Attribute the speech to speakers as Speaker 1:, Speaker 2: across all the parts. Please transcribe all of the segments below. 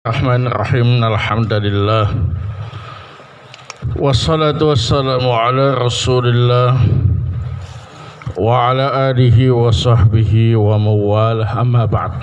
Speaker 1: Bismillahirrahmanirrahim. Alhamdulillah. Wassalatu wassalamu ala Rasulillah wa ala alihi wa sahbihi wa mawalah, amma ba'd.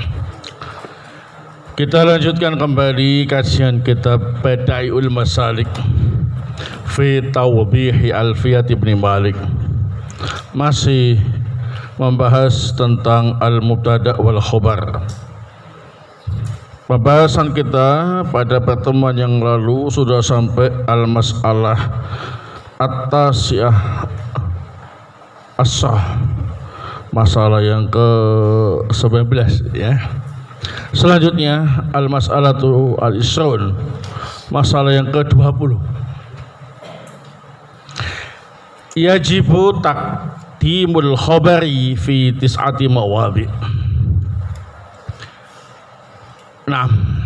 Speaker 1: Kita lanjutkan kembali kajian kitab Bada'iul Masalik fi Tawbihi Alfiyat Ibn Malik. Masih membahas tentang al-mubtada' wal khobar. Pembahasan kita pada pertemuan yang lalu sudah sampai al-mas'alah at-tasiyah as-sah, masalah yang ke-19 ya. Selanjutnya al-mas'alatu al-isrun, masalah yang ke-20. Yajibu taqdimul khabari fi tis'ati mawadhi'. Nah,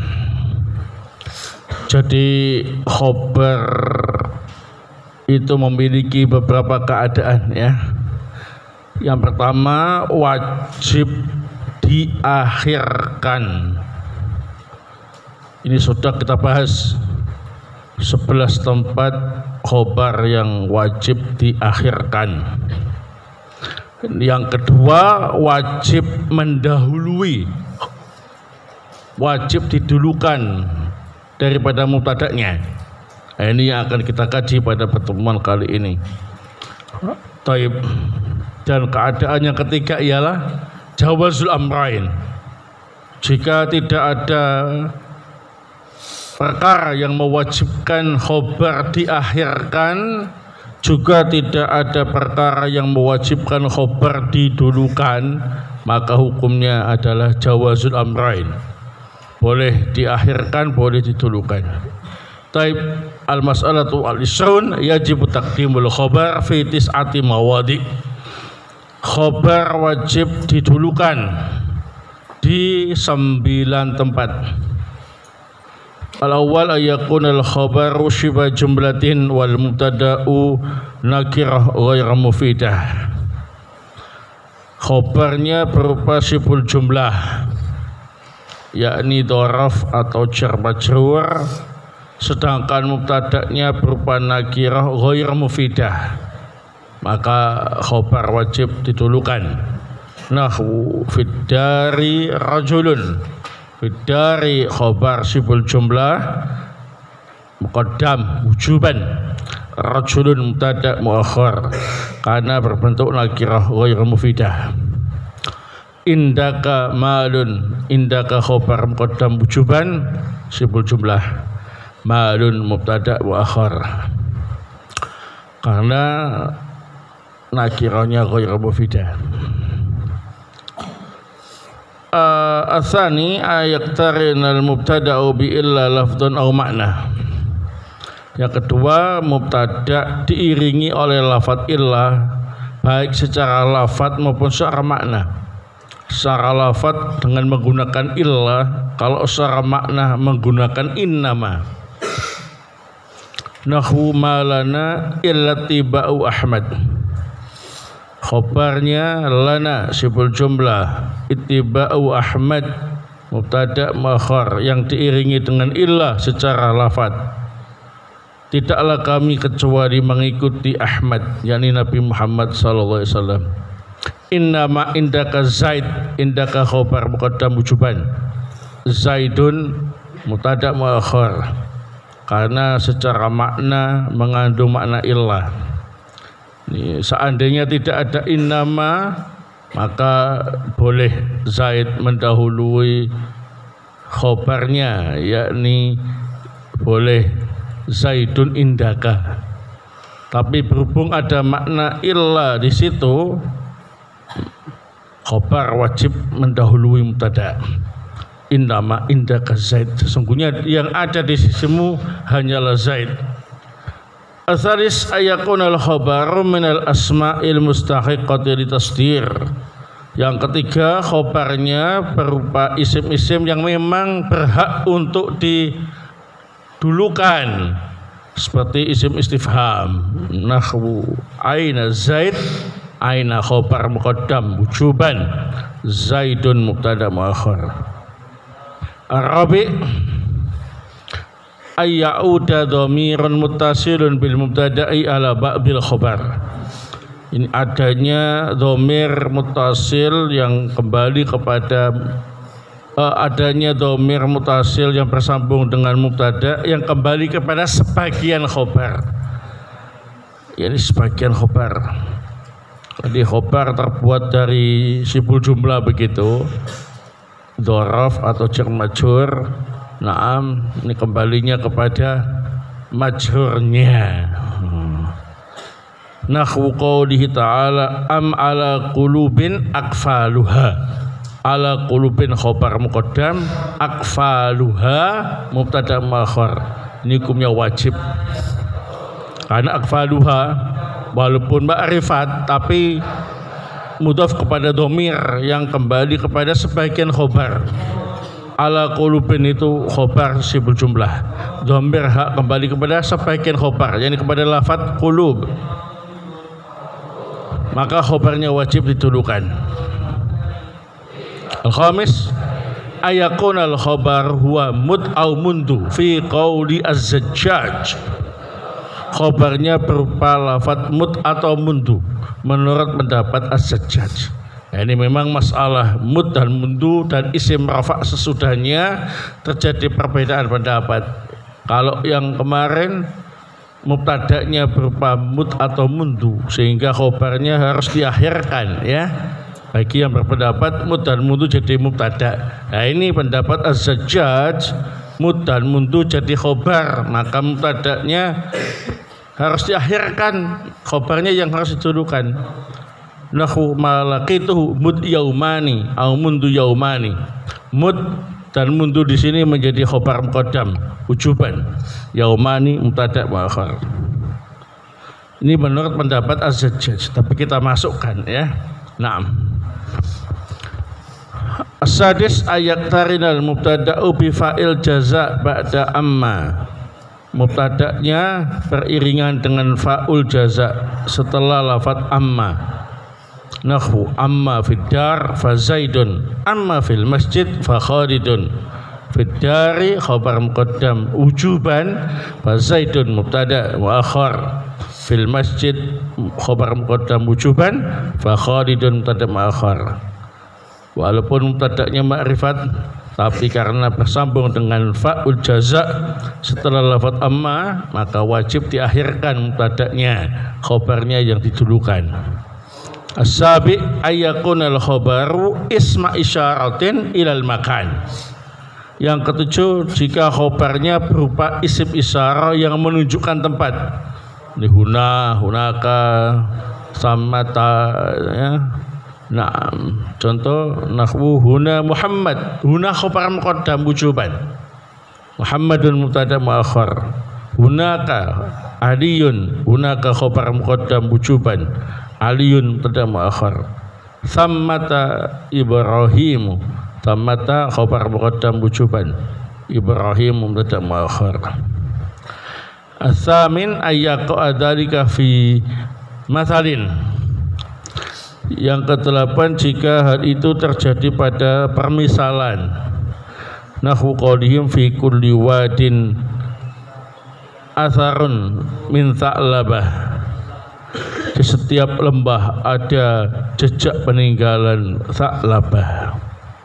Speaker 1: jadi khobar itu memiliki beberapa keadaan ya. Yang pertama, wajib diakhirkan. Ini sudah kita bahas 11 tempat khobar yang wajib diakhirkan. Yang kedua, wajib mendahului, wajib didulukan daripada mubtada'nya. Ini yang akan kita kaji pada pertemuan kali ini. Taib. Dan keadaan yang ketiga ialah jawazul amrain. Jika tidak ada perkara yang mewajibkan khobar diakhirkan, juga tidak ada perkara yang mewajibkan khobar didulukan, maka hukumnya adalah jawazul amrain. Boleh diakhirkan, boleh didulukan. Taib. Al-mas'alatu al-isrun, yajibu taqdimul khobar fi tis'ati mawadhi'. Khobar wajib didulukan di 9 tempat. Al-awwal ayakun al-khobaru shiba jumlatin wal mubtada'u nakirah ghayra mufidah. Khobarnya berupa sibul jumlah, yakni dhoraf atau jar majrur, sedangkan mubtada'nya berupa nakirah ghair mufidah, maka khobar wajib didulukan. Nahwu fiddari rajulun, fiddari khobar sibul jumlah muqaddam wujuban, rajulun mubtada' muakhar karena berbentuk nakirah ghair mufidah. Indaka malun, indaka khobar muqaddam wujuban sibul jumlah, malun mubtada' wa akhar karena nakirahnya ghairu mufidah. Asani ayaktarinal mubtada'u bi illa lafdun aw makna. Yang kedua, mubtada' diiringi oleh lafadz illah, baik secara lafadz maupun secara makna. Secara lafadz dengan menggunakan illah, kalau secara makna menggunakan innama. Nahwu malana illa tiba'u Ahmad. Khobarnya lana sibul jumlah, ittiba'u Ahmad mubtada' muakhar yang diiringi dengan illah secara lafadz. Tidaklah kami kecuali mengikuti Ahmad, yakni Nabi Muhammad sallallahu alaihi wasallam. Innama indaka Zaid, indaka khobar muqaddam wujuban, Zaidun mubtada' muakhar karena secara makna mengandung makna illah. Seandainya tidak ada innama, maka boleh Zaid mendahului khobarnya, yakni boleh Zaidun indaka. Tapi berhubung ada makna illah di situ, khobar wajib mendahului mubtada'. Innama indaka Zaid, sesungguhnya yang ada di sisimu hanyalah Zaid. Atsalis ayakun al-khabaru minal asma'il mustahiqati litasdir. Yang ketiga, khobarnya berupa isim-isim yang memang berhak untuk didulukan, seperti isim istifham. Nahwu aina Zaid, aina khobar muqaddam wujuban, Zaidun mubtada' muakhar. Arabi ayyauda dhamirun muttasilun bil mubtada'i ala ba'dil khabar. Ini adanya dhamir muttasil yang kembali kepada adanya dhamir muttasil yang bersambung dengan mubtada yang kembali kepada sebagian khabar. Ini sebagian khabar. Jadi khabar terbuat dari siful jumlah begitu, dzaraf atau jar majrur. Naam, ini kembalinya kepada majhurnya. Nahwu qaulihi ta'ala am ala qulubin akfaluha. Ala qulubin khabar muqaddam, akfaluha mubtada muakhar. Ini hukumnya wajib. Karena akfaluha walaupun ma'rifat tapi mudhaf kepada dhamir yang kembali kepada sebagian khabar. Ala qulubin itu khobar siful jumlah, dhamir hak kembali kepada sebagian khobar, yakni kepada lafaz qulub, maka khobarnya wajib didulukan. Al-khamis ayakun al-khabar huwa mud au mundu fi qauli az-Zajjaj. Khobarnya berupa lafaz mud atau mundu menurut pendapat az-Zajjaj. Ini memang masalah mud dan mundu dan isim rafa' sesudahnya terjadi perbedaan pendapat. Kalau yang kemarin mubtada'nya berupa mud atau mundu sehingga khobarnya harus diakhirkan ya. Bagi yang berpendapat mud dan mundu jadi mubtada'. Nah ini pendapat Az-Zajjaj, mud dan mundu jadi khobar, maka mubtada'nya harus diakhirkan, khobarnya yang harus didulukan. Nahu malakituhu mud yaumani au mundu yaumani. Mud dan mundu di sini menjadi khobar muqaddam wujuban. Yaumani mubtada' muakhar. Ini menurut pendapat Az-Zajjaj, tapi kita masukkan ya. Naam. As-sadis ayaktarinal mubtada'u bi fa'il jaza' ba'da amma. Mubtada'nya beriringan dengan fa'ul jaza' setelah lafaz amma. Nahwu amma fid dar fa zaidun, amma fil masjid fa khalidun. Fid dari khabar muqaddam wujuban, fa zaidun mubtada' muakhar. Fil masjid khabar muqaddam wujuban, fa khalidun mubtada' muakhar. Walaupun mubtada'nya ma'rifat, tapi karena bersambung dengan fa'ul jaza' setelah lafaz amma, maka wajib diakhirkan mubtada'nya, khabarnya yang didulukan. As-sabi ayyakun al-khabaru isma isyaratin ilal makan. Yang ketujuh, jika khabarnya berupa isim isyarah yang menunjukkan tempat. Huna, hunaka, samata ya. Nah, contoh nahwu huna Muhammad. Huna khabar muqaddam wujuban. Muhammadun mubtada' muakhar. Hunaka Aliyun, hunaka khabar muqaddam wujuban. Aliyun mubtada' muakhar. Thammata Ibrahim, thammata khabar muqaddam wujuban. Ibrahim mubtada' muakhar. As-samin ayyaqa dzalika fi mathalin. Yang kedelapan, jika hal itu terjadi pada permisalan. Nahwu qaulihim fi kulli wadin atharun min tha'labah. Di setiap lembah ada jejak peninggalan tha'labah.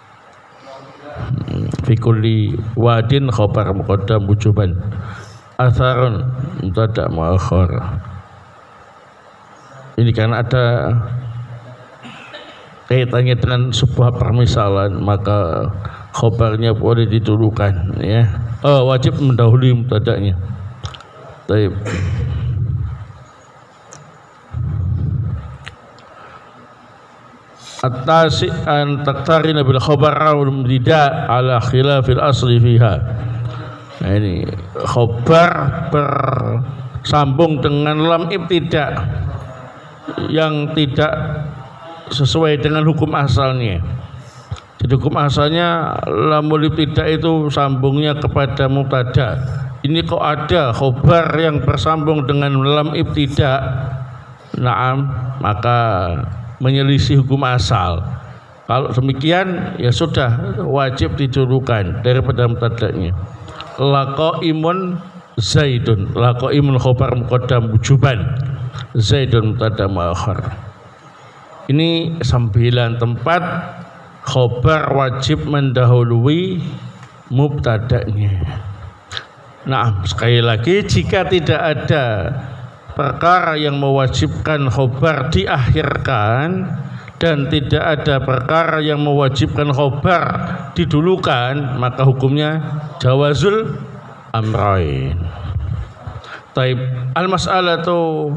Speaker 1: Fi kulli wadin khabar muqaddam wujuban. Atharun mubtada' muakhar. Ini kan ada kaitannya dengan sebuah permisalan, maka khabarnya boleh didulukan ya. Wajib mendahului mubtada'nya. Baik. At-tasi an taktarina bil khabar wal mubtada' ala khilafil asli fiha. Nah ini khabar bersambung dengan lam ibtida' yang tidak sesuai dengan hukum asalnya. Jadi hukum asalnya lamul ibtida' itu sambungnya kepada mubtada'. Ini kok ada khabar yang bersambung dengan lam ibtida', naam, maka menyelisih hukum asal. Kalau demikian ya sudah wajib didulukan daripada mubtada'nya. laqaimun Zaidun. Laqaimun khobar muqaddam wujuban, Zaidun mubtada muakhar. Ini 9 tempat khobar wajib mendahului mubtada'nya. Nah, sekali lagi, jika tidak ada perkara yang mewajibkan khobar diakhirkan dan tidak ada perkara yang mewajibkan khobar didulukan, maka hukumnya jawazul amrain. Taib al-mas'alatu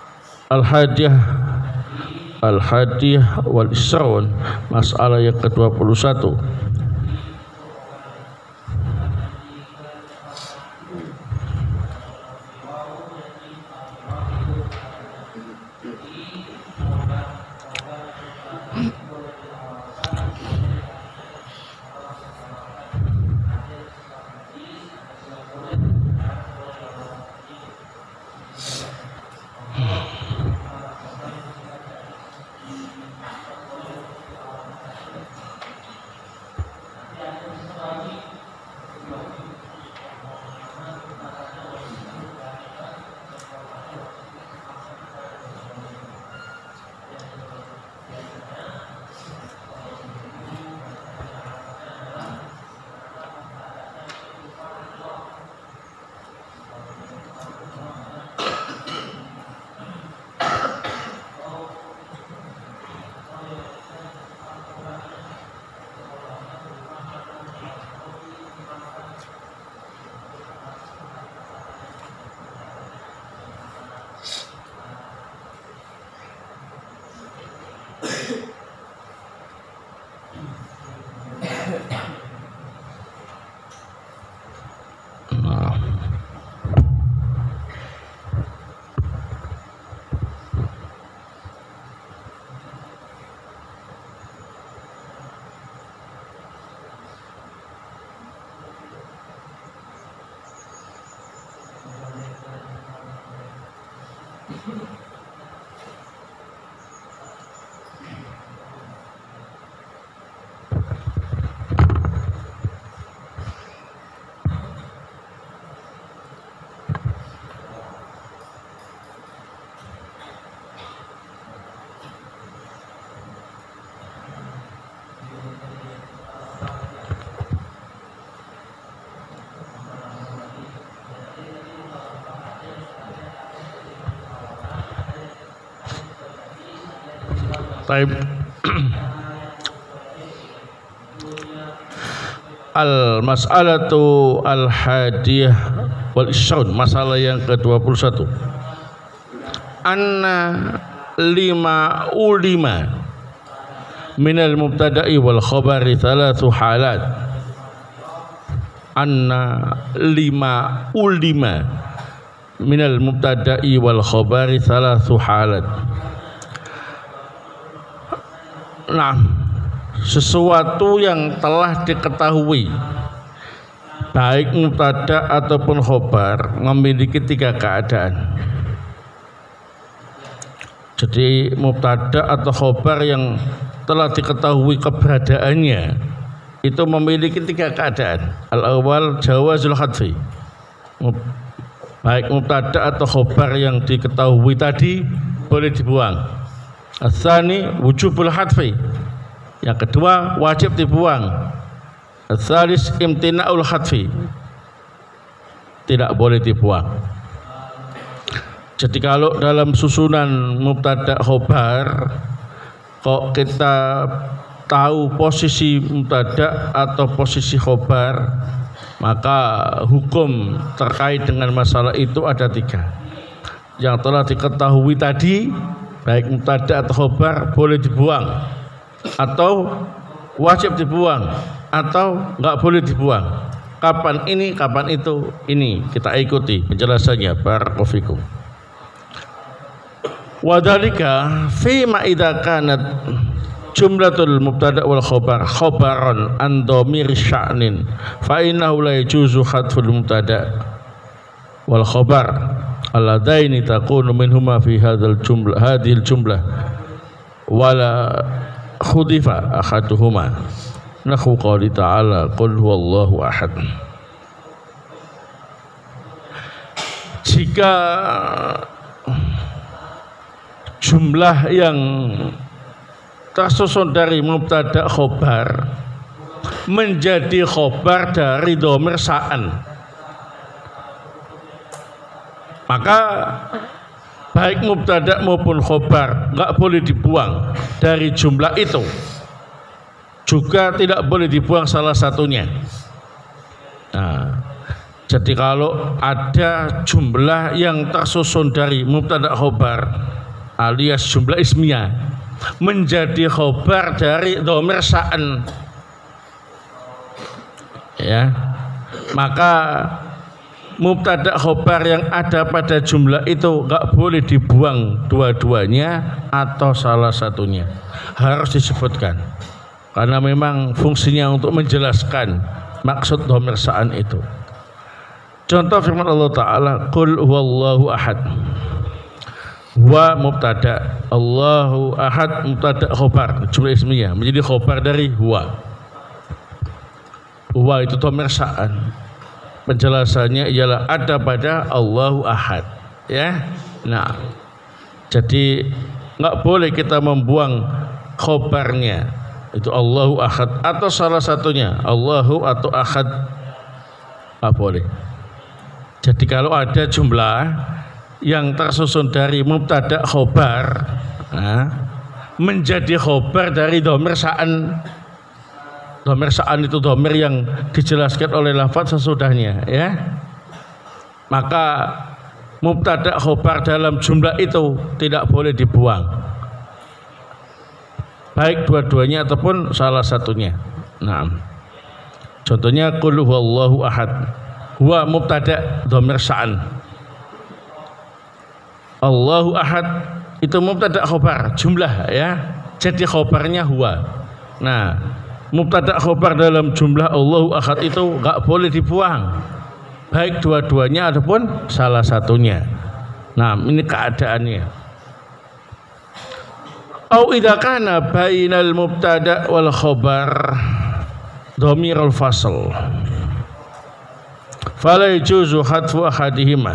Speaker 1: al-hadiyah wal isrun, masalah yang ke-21. Taib. Al-mas'alatu al-hadiyah wal isrun, masalah yang ke-21. Anna lima ulima minal mubtada'i wal khabari thalathu halat. Anna lima ulima minal mubtada'i wal khabari thalathu halat. Nah, sesuatu yang telah diketahui baik mubtada ataupun khobar memiliki 3 keadaan. Jadi mubtada atau khobar yang telah diketahui keberadaannya itu memiliki 3 keadaan. Al-awwal jawazul hadfi. Baik mubtada atau khobar yang diketahui tadi boleh dibuang. Ats-tsani wujubul hadfi. Yang kedua wajib dibuang. Ats-tsalis imtina'ul hadfi. Tidak boleh dibuang. Jadi kalau dalam susunan mubtada khobar kok kita tahu posisi mubtada atau posisi khobar, maka hukum terkait dengan masalah itu ada 3. Yang telah diketahui tadi baik mubtada atau khobar boleh dibuang atau wajib dibuang atau enggak boleh dibuang. Kapan ini, kapan itu, ini kita ikuti penjelasannya. Barakallahu fikum. Wadhalika fi ma idza kanat jumlatul mubtada wal khabar khabaran an dhamir sya'nin fa innahu la yajuzu hadful mubtada wal khabar alladaini takunu minhuma fi hadhil jumlah wala khudifa ahaduhuma nahu qali ta'ala qul huwallahu ahad. jika jumlah yang tersusun dari mubtada khobar menjadi khobar dari dhamir sa'an, maka baik mubtada maupun khobar nggak boleh dibuang dari jumlah itu, juga tidak boleh dibuang salah satunya. Nah, jadi kalau ada jumlah yang tersusun dari mubtada khobar alias jumlah ismiyah menjadi khobar dari dhamir sa'an, ya, maka mubtada khobar yang ada pada jumlah itu nggak boleh dibuang dua-duanya atau salah satunya, harus disebutkan karena memang fungsinya untuk menjelaskan maksud dhamir sa'an itu. Contoh firman Allah Ta'ala, qul huwallahu ahad, wa mubtada, Allahu ahad mubtada khobar jumlah ismiyah menjadi khobar dari huwa. Huwa itu dhamir sa'an, penjelasannya ialah ada pada Allahu ahad, ya. Nah, jadi nggak boleh kita membuang khobarnya itu Allahu ahad atau salah satunya Allahu atau ahad, nggak boleh. Jadi kalau ada jumlah yang tersusun dari mubtada khobar, nah, menjadi khobar dari dhamir sa'an. Dhamir sa'an itu dhamir yang dijelaskan oleh lafaz sesudahnya, ya. Maka mubtada khobar dalam jumlah itu tidak boleh dibuang, baik dua-duanya ataupun salah satunya. Nah, contohnya qul huwallahu ahad, huwa mubtada dhamir sa'an, Allahu ahad itu mubtada khobar jumlah, ya, jadi khobarnya huwa. Nah, mubtada khobar dalam jumlah Allahu ahad itu nggak boleh dibuang, baik dua-duanya ataupun salah satunya. Nah, ini keadaannya. Au idza kana bainal mubtada wal khobar dhamirul fasl fala yajuzu hadfu ahadihima.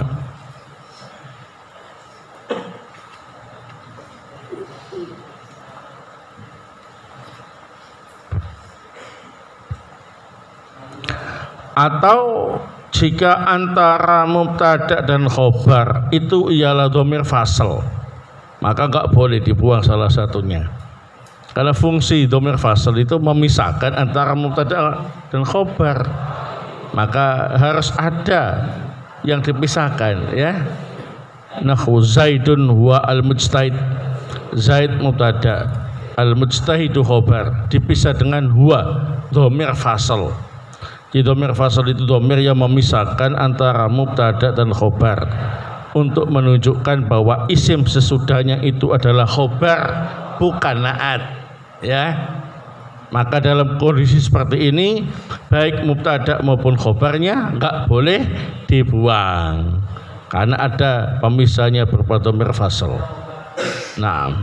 Speaker 1: Atau jika antara mubtada dan khobar itu ialah dhamir fasl, maka enggak boleh dibuang salah satunya. Karena fungsi dhamir fasl itu memisahkan antara mubtada dan khobar, maka harus ada yang dipisahkan, ya. Nahwu Zaidun huwa al-mujtahid, Zaid mubtada, al-mujtahidu khobar, dipisah dengan huwa dhamir fasl. Di dhamir fasl itu dhamir yang memisahkan antara mubtada dan khobar untuk menunjukkan bahwa isim sesudahnya itu adalah khobar, bukan naat, ya. Maka dalam kondisi seperti ini baik mubtada maupun khobarnya enggak boleh dibuang karena ada pemisahnya berupa dhamir fasl. Nah,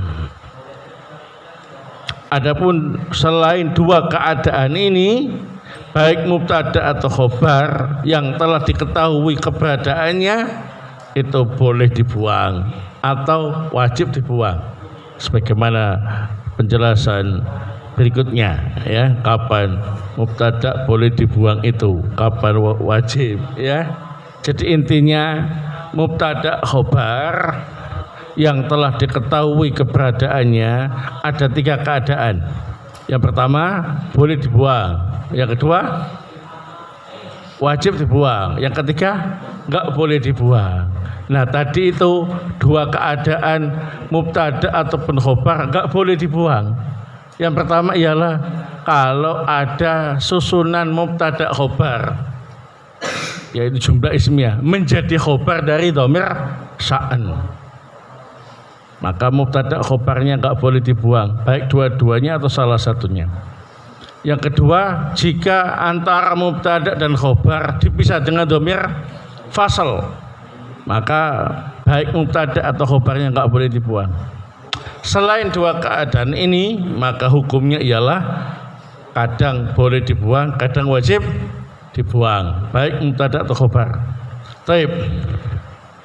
Speaker 1: adapun selain dua keadaan ini, baik mubtada atau khobar yang telah diketahui keberadaannya itu boleh dibuang atau wajib dibuang sebagaimana penjelasan berikutnya, ya, kapan mubtada boleh dibuang itu, kapan wajib, ya. Jadi intinya mubtada khobar yang telah diketahui keberadaannya ada tiga keadaan. Yang pertama boleh dibuang, yang kedua wajib dibuang, yang ketiga enggak boleh dibuang. Nah, tadi itu dua keadaan mubtada ataupun khobar enggak boleh dibuang. Yang pertama ialah kalau ada susunan mubtada khobar, yaitu jumlah ismiyah menjadi khobar dari dhamir sa'an, maka mubtada khobarnya enggak boleh dibuang, baik dua-duanya atau salah satunya. Yang kedua, jika antara mubtada dan khobar dipisah dengan dhamir fasl, maka baik mubtada atau khobarnya enggak boleh dibuang. Selain dua keadaan ini, maka hukumnya ialah kadang boleh dibuang, kadang wajib dibuang, baik mubtada atau khobar. Taib.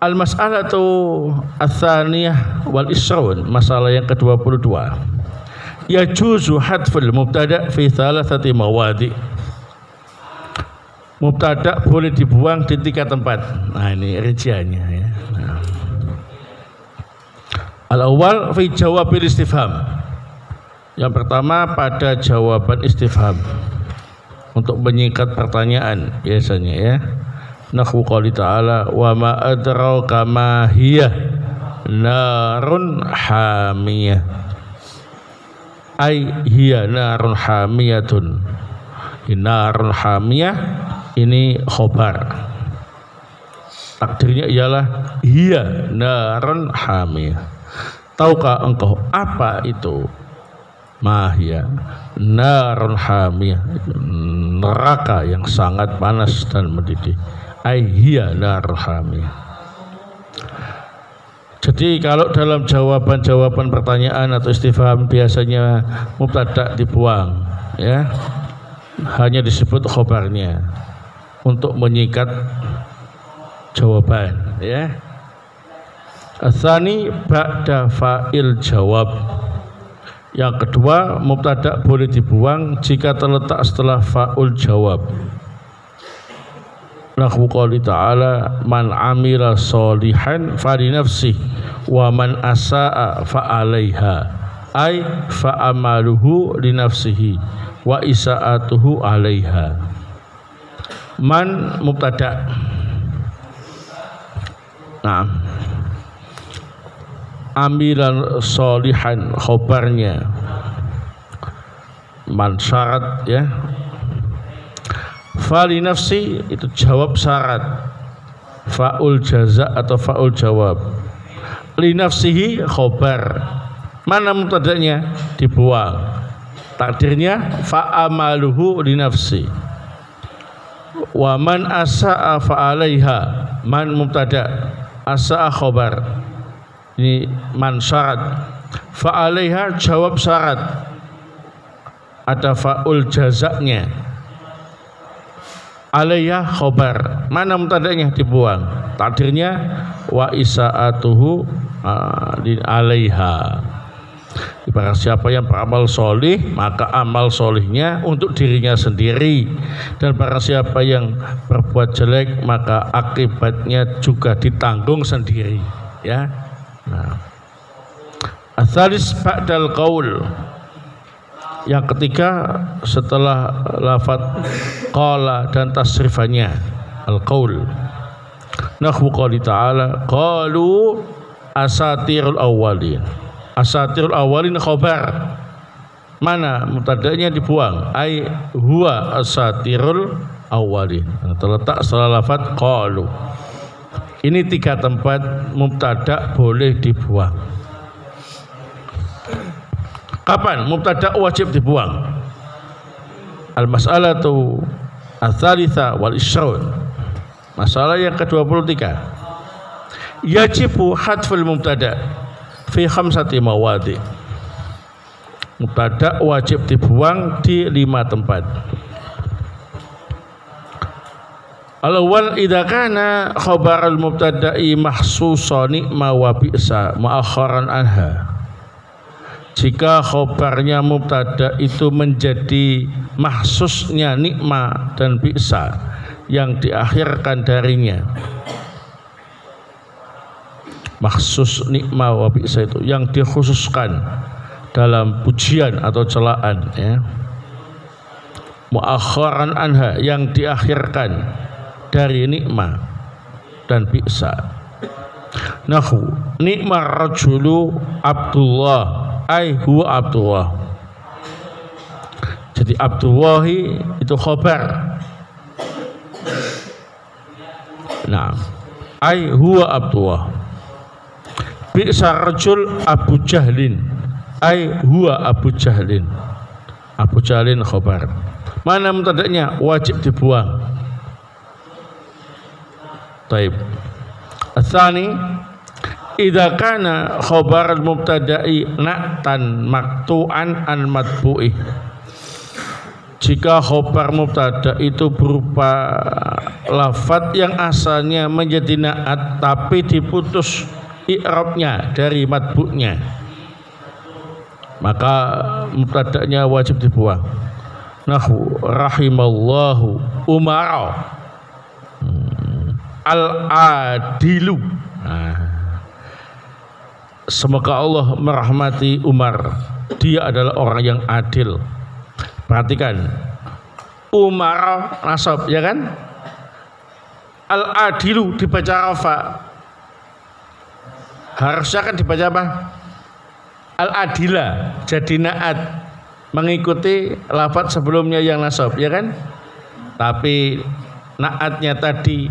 Speaker 1: Al-mas'alatu ats-tsaniyah wal isrun, masalah yang ke-22. Yajuzu hadful mubtada' fi thalathati mawadi'. Mubtada' boleh dibuang di 3 tempat. Nah, ini rinciannya ya. Nah. Al-awwal fi jawabil istifham. Yang pertama pada jawaban istifham, untuk menyingkat pertanyaan biasanya ya. Nahwu qouli ta'ala wa ma adraka ma hiya narun hamiyah. Ai hiya narun hamiyatun. Narun hamiyah ini khobar. Takdirnya ialah hiya narun hamiyah. Tahukah engkau apa itu? Mahya narun hamiyah, neraka yang sangat panas dan mendidih. Ai hiya narun hamiyah. Jadi kalau dalam jawaban pertanyaan atau istifham biasanya mubtada dibuang ya. Hanya disebut khobarnya untuk menyikat jawaban ya. Ats-tsani ba'da fa'il jawab. Yang kedua, mubtada boleh dibuang jika terletak setelah fa'ul jawab. Nahwu qouli ta'ala man amila sholihan fali nafsihi wa man asa'a fa 'alaiha. Ai fa amaluhu li nafsihi wa isa'atuhu 'alaiha. Man mubtada. Nah, amilan sholihan khobarnya, man syarat ya. Fali nafsi itu jawab syarat, fa'ul jaza atau fa'ul jawab. Li nafsihi khobar, mana mubtadanya dibuang, takdirnya fa'amaluhu li nafsi. Wa man asa'a fa'alaiha, man mubtada, asa'a khobar, ini man syarat, fa'alaiha jawab syarat, ada fa'ul jazaknya, alaiha khobar, mana mubtadanya dibuang, takdirnya wa isa'atuhu alaiha. Barang siapa yang beramal solih, maka amal solihnya untuk dirinya sendiri, dan barang siapa yang berbuat jelek, maka akibatnya juga ditanggung sendiri ya. Nah, ats-tsalis ba'dal qaul. Yang ketiga setelah lafaz qala dan tasrifannya, al-qaul. Nahwu qouli ta'ala qalu asatirul awwalin. Asatirul awwalin khobar, mana mubtadanya dibuang, ai huwa asatirul awwalin, terletak setelah lafaz qalu. Ini 3 tempat mubtada boleh dibuang. Kapan mubtada wajib dibuang? Al-mas'alatu ats-tsalitsa wal isrun. Masalah yang ke-23. Yajibu hadful mubtada fi 5 mawadi'. Mubtada wajib dibuang di 5 tempat. Al-awwal idza kana khabarul mubtada'i mahsusan ma wa bi'sa mu'akhkharan anha. Jika khabarnya mubtada itu menjadi mahsusnya nikma dan bi'sa yang diakhirkan darinya. Mahsus nikma wa bi'sa itu yang dikhususkan dalam pujian atau celaan ya. Mu'akhkharan anha yang diakhirkan dari nikma dan bi'sa. Nahu nikma rajulu Abdullah ai huwa Abdullah. Jadi Abdullahi itu khabar. Nah, ai huwa Abdullah. Bi'sa rajul Abu Jahlin ai huwa Abu Jahlin. Abu Jahlin khabar. Mana mubtadanya wajib dibuang. Taib. Ats-tsani idza kana khabar al-mubtada'i na'tan maqtu'an an matbu'i. Jika khabar mubtada itu berupa lafadz yang asalnya menjadi naat tapi diputus i'rabnya dari matbu'nya, maka mubtada'nya wajib dibuang. Nahu rahimallahu umara al-adilu. Semoga Allah merahmati Umar, dia adalah orang yang adil. Perhatikan, Umar nasab, ya kan? Al-adilu dibaca rafa. Harusnya kan dibaca apa? Al-adila, jadi naat, mengikuti lafadz sebelumnya yang nasab, ya kan? Tapi naatnya tadi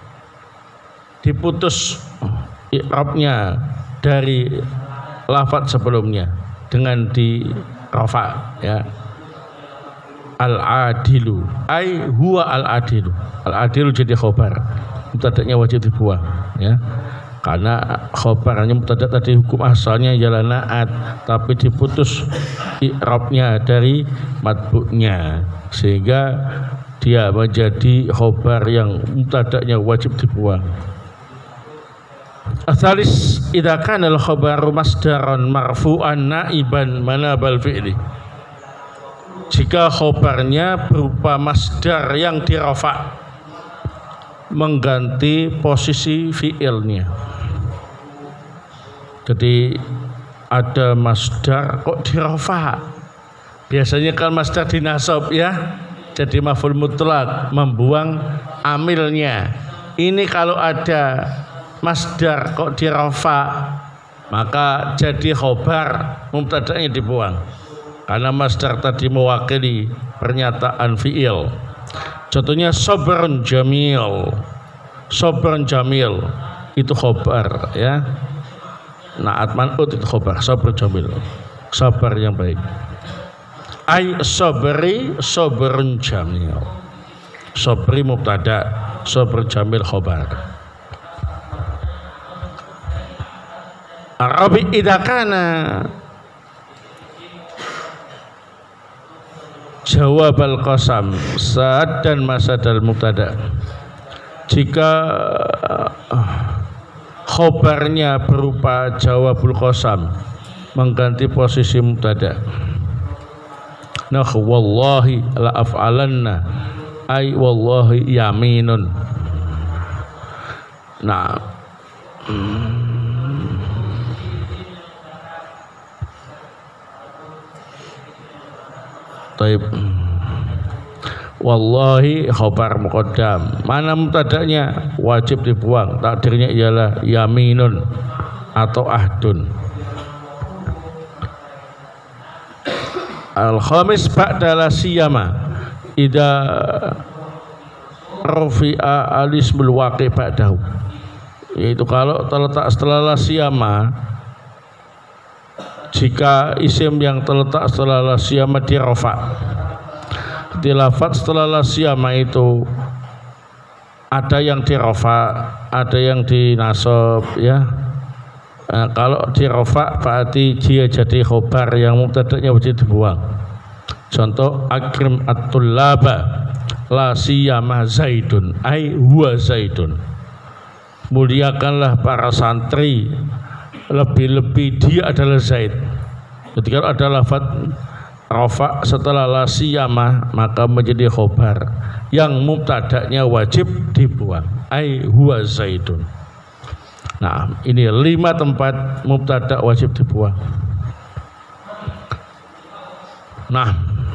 Speaker 1: diputus i'rabnya dari lafadz sebelumnya dengan di rafa, ya. Al-adilu ai huwa al-adilu. Al-adilu jadi khobar, mubtada'nya wajib dibuang, ya. Karena khobarnya mubtada' tadi hukum asalnya ialah naat tapi diputus i'rabnya dari matbu'nya, sehingga dia menjadi khobar yang mubtada'nya wajib dibuang. Atsalis idza kana al-khabaru masdaran marfu'an naiban manabal fi'li. Jika khobarnya berupa masdar yang dirafa, mengganti posisi fi'ilnya. Jadi ada masdar kok dirafa. Biasanya kan masdar dinasab, ya, jadi maf'ul mutlak, membuang amilnya. Ini kalau ada masdar kok dirafa, maka jadi khobar, mubtada'nya dibuang. Karena masdar tadi mewakili pernyataan fi'il. Contohnya sabrun jamil. Sabrun jamil itu khobar, ya. Naat man'ut itu khobar, sabrun jamil. Sabar yang baik. Ai sabri sabrun jamil. Sabri mubtada, sabrun jamil khobar. Arabi idza kana jawab al-qasam saat dan masadal mubtada. Jika khobarnya berupa jawabul qasam, mengganti posisi mubtada. Nah wallahi la af'alanna ay wallahi yaminun. Nah taib. Wallahi khobar muqaddam, mana mubtada'nya wajib dibuang, takdirnya ialah yaminun atau ahdun. Al-khamis ba'da la siyama idza rufi'a al-ismul waqi' ba'dahu, yaitu kalau terletak setelah la siyama, jika isim yang terletak setelah la siyama dirafa. Di lafadz setelah la siyama itu ada yang dirafa, ada yang dinasab, ya. Nah, kalau dirafa berarti dia jadi khobar yang mubtada'nya wajib dibuang. Contoh akrim at-tullaba la siyama zaidun ai huwa zaidun. Muliakanlah para santri, lebih-lebih dia adalah Zaid. Ketika ada lafaz rafa setelah la siyama, maka menjadi khobar yang mubtada'nya wajib dibuang, ai huwa zaidun. Nah, ini 5 tempat mubtada' wajib dibuang. Nah,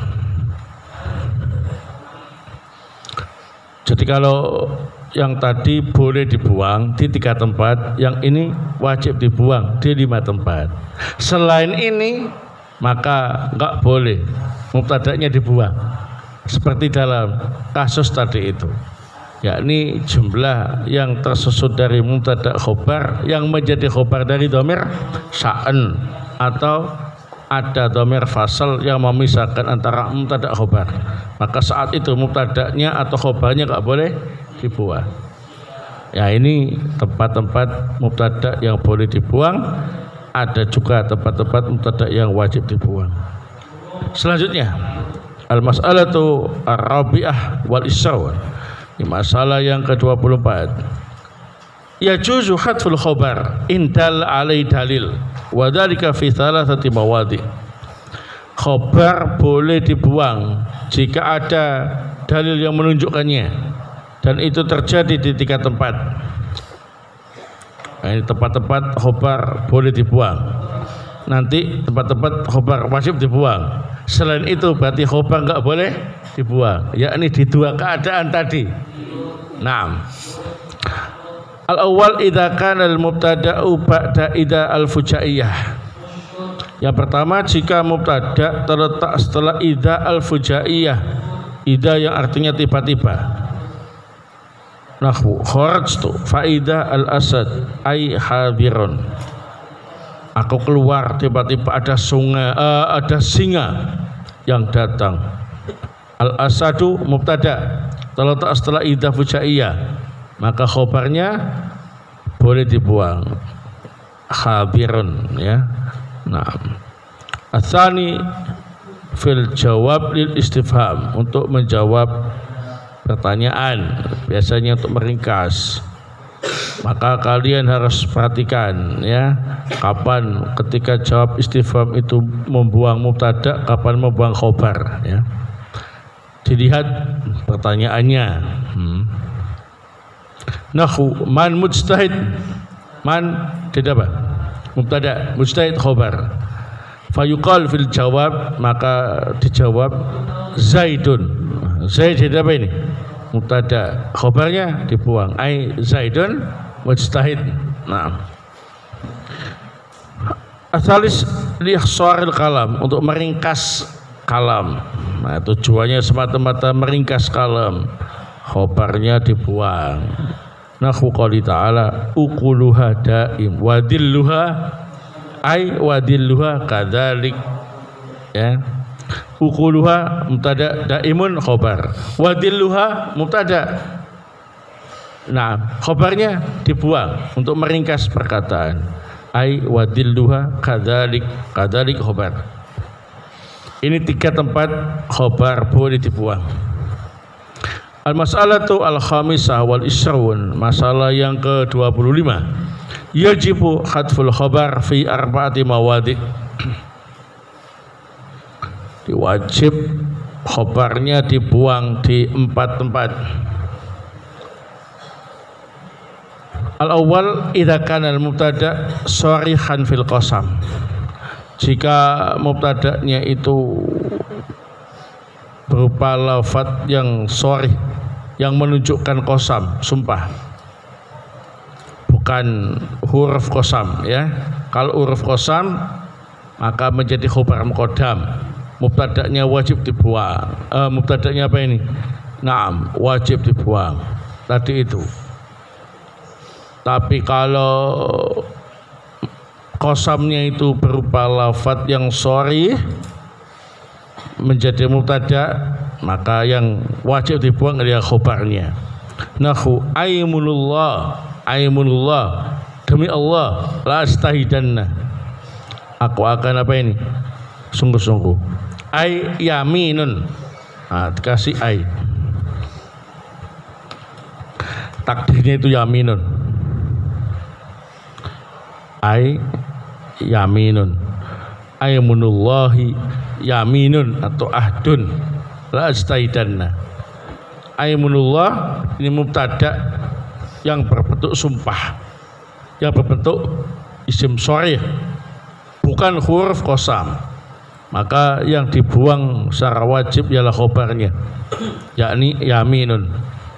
Speaker 1: jadi kalau yang tadi boleh dibuang di 3 tempat, yang ini wajib dibuang di 5 tempat. Selain ini maka enggak boleh mubtada'nya dibuang, seperti dalam kasus tadi itu, yakni jumlah yang tersusun dari mubtada' khobar yang menjadi khobar dari dhamir sya'an, atau ada dhamir fasal yang memisahkan antara mubtada' khobar, maka saat itu mubtada'nya atau khobarnya enggak boleh dibuang. Ya, ini tempat-tempat mubtada' yang boleh dibuang. Ada juga tempat-tempat mubtada' yang wajib dibuang. Selanjutnya, al-mas'alatu ar-rabi'ah wal isyaw. Ini masalah yang ke-24. Yajuzu khatful khabar indal alai dalil wa dzalika fi thalathati mawadhi. Khabar boleh dibuang jika ada dalil yang menunjukkannya, dan itu terjadi di 3 tempat. Nah, ini tempat-tempat khabar boleh dibuang. Nanti tempat-tempat khabar wajib dibuang. Selain itu berarti khabar enggak boleh dibuang, yakni di 2 keadaan tadi. Naam. Al-awwal idza kana al-mubtada'u ba'da idza al-fujaiyah. Yang pertama, jika mubtada terletak setelah idza al-fujaiyah. Idza yang artinya tiba-tiba. Nahwu kharajtu fa idza al-asad ay hadirun. Aku keluar, tiba-tiba ada singa yang datang. Al-asadu mubtada terletak setelah idza fujaiyah, maka khabarnya boleh dibuang, hadirun, ya. Nah, atsani fil jawab lil istifham, untuk menjawab pertanyaan, biasanya untuk meringkas. Maka kalian harus perhatikan, ya, kapan ketika jawab istifham itu membuang mubtada, kapan membuang khabar, ya. Dilihat pertanyaannya. Nahu man mujtahid, man tidak apa? Mubtada, mujtahid khabar. Fayuqal fil jawab, maka dijawab Zaidun. Zaid apa ini? Mubtada, khabarnya dibuang. Ai Zaidun mujtahid. Nah. Asalis li ikhsaril kalam, untuk meringkas kalam. Nah, tujuannya semata-mata meringkas kalam. Khabarnya dibuang. Nahu qouli ta'ala uquluha daim wadilluha ay wadilluha kadzalik, ya. Uquluha mubtada, daimun khabar, wadilluha mubtada. Nah, khabarnya dibuang untuk meringkas perkataan. Ay wadilluha kadzalik, kadzalik khabar. Ini 3 tempat khabar boleh dibuang. Al-mas'alatu al-khamisah wal isrun, masalah yang ke-25. Yajibu khatful khabar fi 4 mawadhi. Wajib khabarnya dibuang di 4 tempat. Al-awwal idza kana al-mubtada sharihan fil qasam. Jika mubtada'nya itu berupa lafaz yang sharih, yang menunjukkan qasam, sumpah, bukan huruf qasam, ya. Kalau huruf qasam maka menjadi khabar muqaddam, mubtada'nya wajib dibuang. Mubtada'nya apa ini? Naam, wajib dibuang tadi itu. Tapi kalau qasamnya itu berupa lafaz yang sharih menjadi mubtada, maka yang wajib dibuang adalah khabarnya. Nahu aimunullah, aimunullah, demi Allah, la astahidanna, aku akan apa ini? Sungguh-sungguh. Ai yaminun. Nah, dikasih ai. Takdirnya itu yaminun. Ai yaminun. Aimunullahi yaminun atau ahdun, la astaidanna. Aimunullah ini mubtada yang berbentuk sumpah, yang berbentuk isim sharih, bukan huruf qasam. Maka yang dibuang secara wajib ialah khabarnya, yakni yaminun.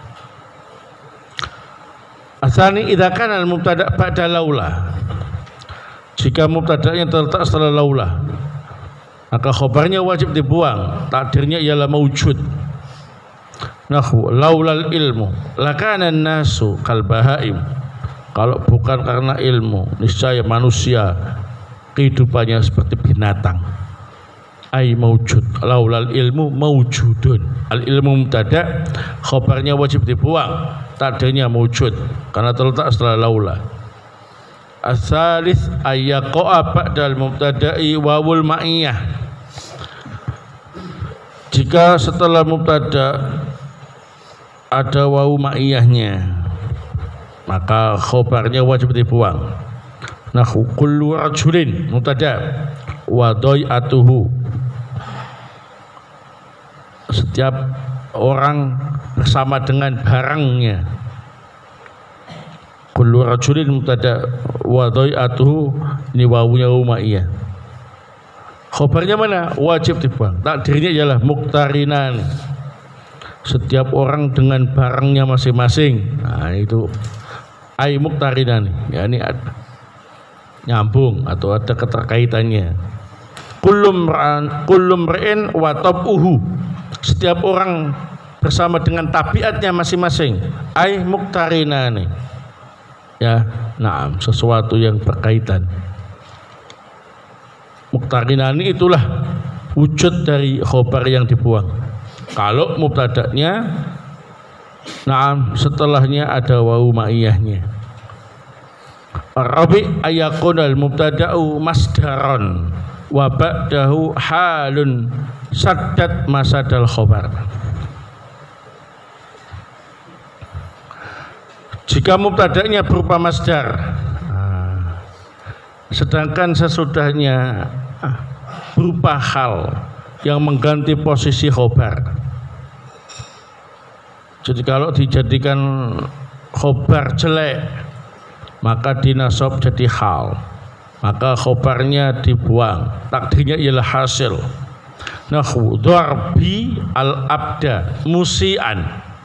Speaker 1: Asani idza kana al-mubtada ba'da laula. Jika mubtada'nya terletak setelah laula, maka khabarnya wajib dibuang, takdirnya ialah maujud. Nahu laulal ilmu lakana nasu kal bahaim. Kalau bukan karena ilmu, niscaya manusia kehidupannya seperti binatang. Ai maujud, laulal ilmu maujudun. Al ilmu mubtada, khabarnya wajib dibuang, takdirnya maujud karena terletak setelah laula. As-salis ayyaqa'a ba'dal mubtada'i wawul ma'iyah. Jika setelah mubtada ada wawu ma'iyahnya, maka khobarnya wajib dibuang. Nahu kullu rajulin mubtada wa dhai'atuhu, setiap orang bersama dengan barangnya. Kullu rajulin mubtada wa dhai'atuhu, ini wawunya ma'iyah. Khobarnya mana? Wajib dibuang. Takdirnya ialah muqtarinan, setiap orang dengan barangnya masing-masing. Nah itu ai muqtarinan, ya ini nyambung atau ada keterkaitannya. Kullum ra'in wa tab'uhu, setiap orang bersama dengan tabiatnya masing-masing. Ai muqtarinani, ya, nah sesuatu yang berkaitan. Muqtarinani itulah wujud dari khobar yang dibuang. Kalau mubtada'nya, nah setelahnya ada wawu ma'iyahnya. Rabi ayakunal mubtada'u masdaron wa ba'dahu halun saddat masadal khobar. Jika mubtada'nya berupa masdar, sedangkan sesudahnya berupa hal yang mengganti posisi khobar. Jadi kalau dijadikan khobar jelek, maka dinasab jadi hal, maka khobarnya dibuang. Takdirnya ialah hasil. Nahu darbi al-abda musian,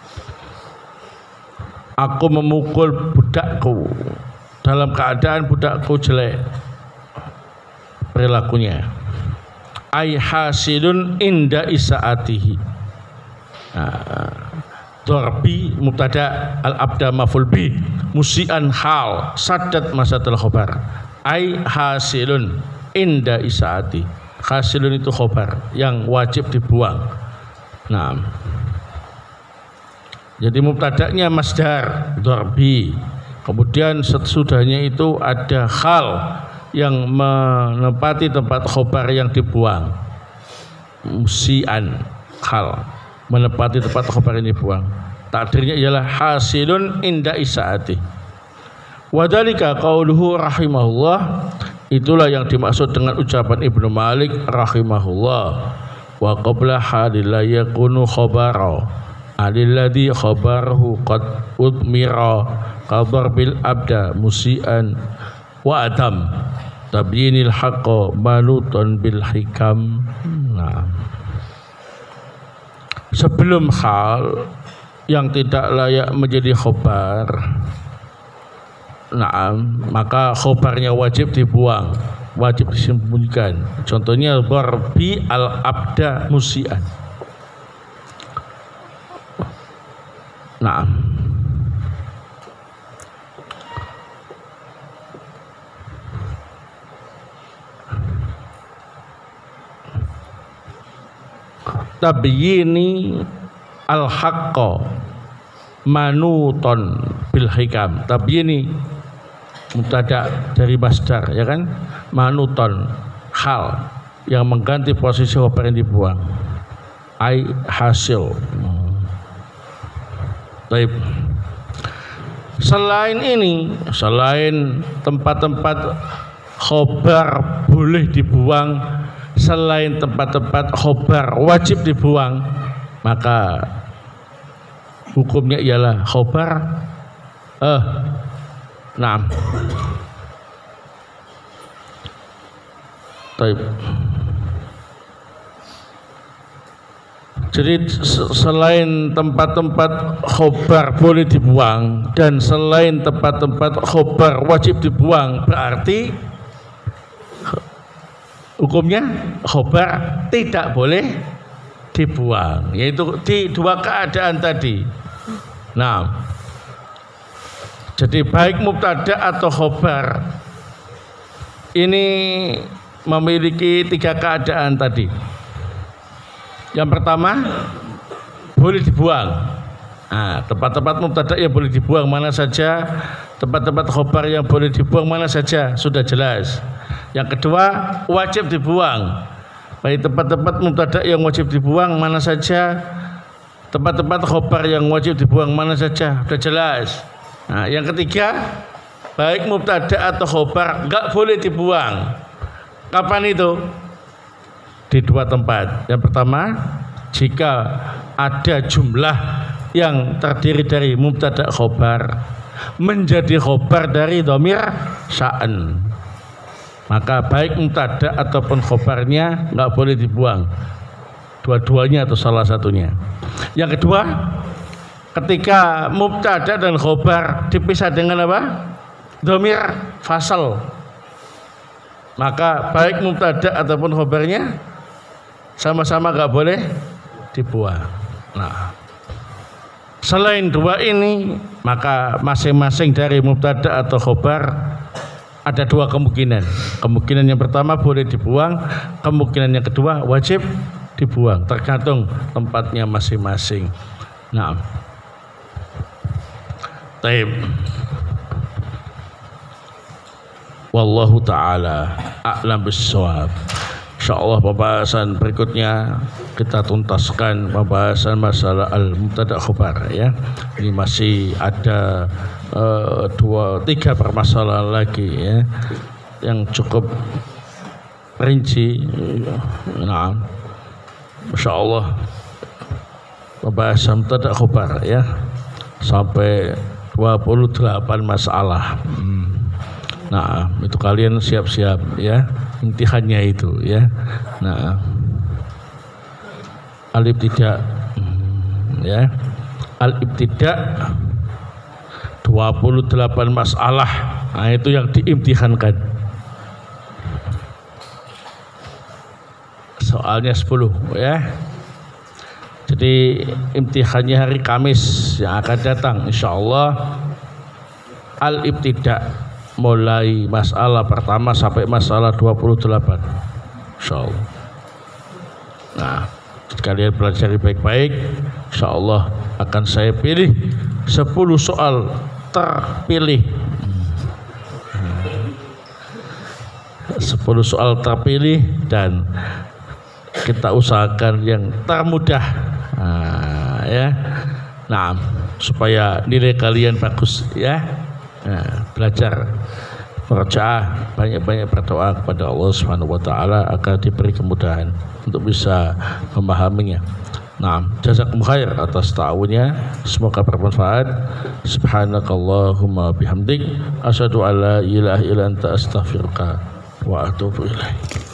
Speaker 1: aku memukul budakku dalam keadaan budakku jelek perilakunya. Ai hasilun inda isaatihi. Darbi mubtada, al-abda maf'ul bi, musian hal, saddat masatul khobar. Ai hasilun inda isaati. Hasilun itu khobar yang wajib dibuang. Nah, jadi mubtada'nya masdar darbi, kemudian sesudahnya itu ada hal yang menempati tempat khobar yang dibuang. Musian hal menempati tempat khobar yang dibuang. Takdirnya ialah hasilun inda isaati. Wadhalika qauluhu rahimahullah, itulah yang dimaksud dengan ucapan Ibnu Malik rahimahullah. Wa qabla halila yakunu khabara alilladhi khabaruhu qad udmira qadar bil abda musian wa adam tabyinil haqqa manuton bil hikam. Nah, sebelum hal yang tidak layak menjadi khobar, nah maka khobarnya wajib dibuang, wajib disembunyikan. Contohnya darbi al-abda musian. Nah, tabyini al-haqqa manuton bil hikam. Tabyini mubtada dari masdar, ya kan? Manuton hal yang mengganti posisi khobar yang dibuang. Ai hasil. Baik. Selain ini, selain tempat-tempat khobar boleh dibuang, selain tempat-tempat khobar wajib dibuang, maka hukumnya ialah khobar nah. Baik. Jadi selain tempat-tempat khobar boleh dibuang dan selain tempat-tempat khobar wajib dibuang, berarti hukumnya khobar tidak boleh dibuang, yaitu di dua keadaan tadi. Nah, jadi baik mubtada atau khobar ini memiliki tiga keadaan tadi. Yang pertama, boleh dibuang. Nah, tempat-tempat mubtada yang boleh dibuang mana saja, tempat-tempat khobar yang boleh dibuang mana saja, sudah jelas. Yang kedua, wajib dibuang. Baik tempat-tempat mubtada yang wajib dibuang mana saja, Tempat-tempat khobar yang wajib dibuang mana saja, sudah jelas. Nah, yang ketiga, baik mubtada atau khobar enggak boleh dibuang. Kapan itu? Di dua tempat. Yang pertama, jika ada jumlah yang terdiri dari mubtada khobar menjadi khobar dari dhamir sya'an, maka baik mubtada ataupun khobarnya enggak boleh dibuang. Dua-duanya atau salah satunya. Yang kedua, ketika mubtada dan khobar dipisah dengan apa? Dhamir fasal, maka baik mubtada ataupun khobarnya sama-sama gak boleh dibuang. Nah, selain dua ini, maka masing-masing dari mubtada atau khobar ada dua kemungkinan. Kemungkinan yang pertama boleh dibuang, kemungkinan yang kedua wajib dibuang, tergantung tempatnya masing-masing. Nah, taib. Wallahu ta'ala a'lam bis-shawab. Insyaallah pembahasan berikutnya kita tuntaskan pembahasan masalah al-mubtada khobar ya. Ini masih ada 2-3 permasalahan lagi ya yang cukup rinci. Nah, insyaallah pembahasan mubtada khobar ya sampai 28 masalah. Nah, itu kalian siap-siap ya, imtihannya itu ya. Nah, al-ibtida ya. Al-ibtida 28 masalah. Nah, itu yang diimtihankan. Soalnya 10 ya. Jadi imtihannya hari Kamis yang akan datang insyaallah. Al-ibtida mulai masalah pertama sampai masalah 28 insyaallah. Nah, kalian belajar baik-baik, insyaallah akan saya pilih 10 soal terpilih. 10 soal terpilih dan kita usahakan yang termudah. Nah, ya. Nah, supaya nilai kalian bagus ya. Nah, belajar berdoa, banyak-banyak berdoa kepada Allah Subhanahu wa taala agar diberi kemudahan untuk bisa memahaminya. Nah, jazakum khair atas ta'awunnya, semoga bermanfaat. Subhanakallahumma bihamdik asyhadu an la ilaha illa anta astaghfiruka wa atubu ilaik.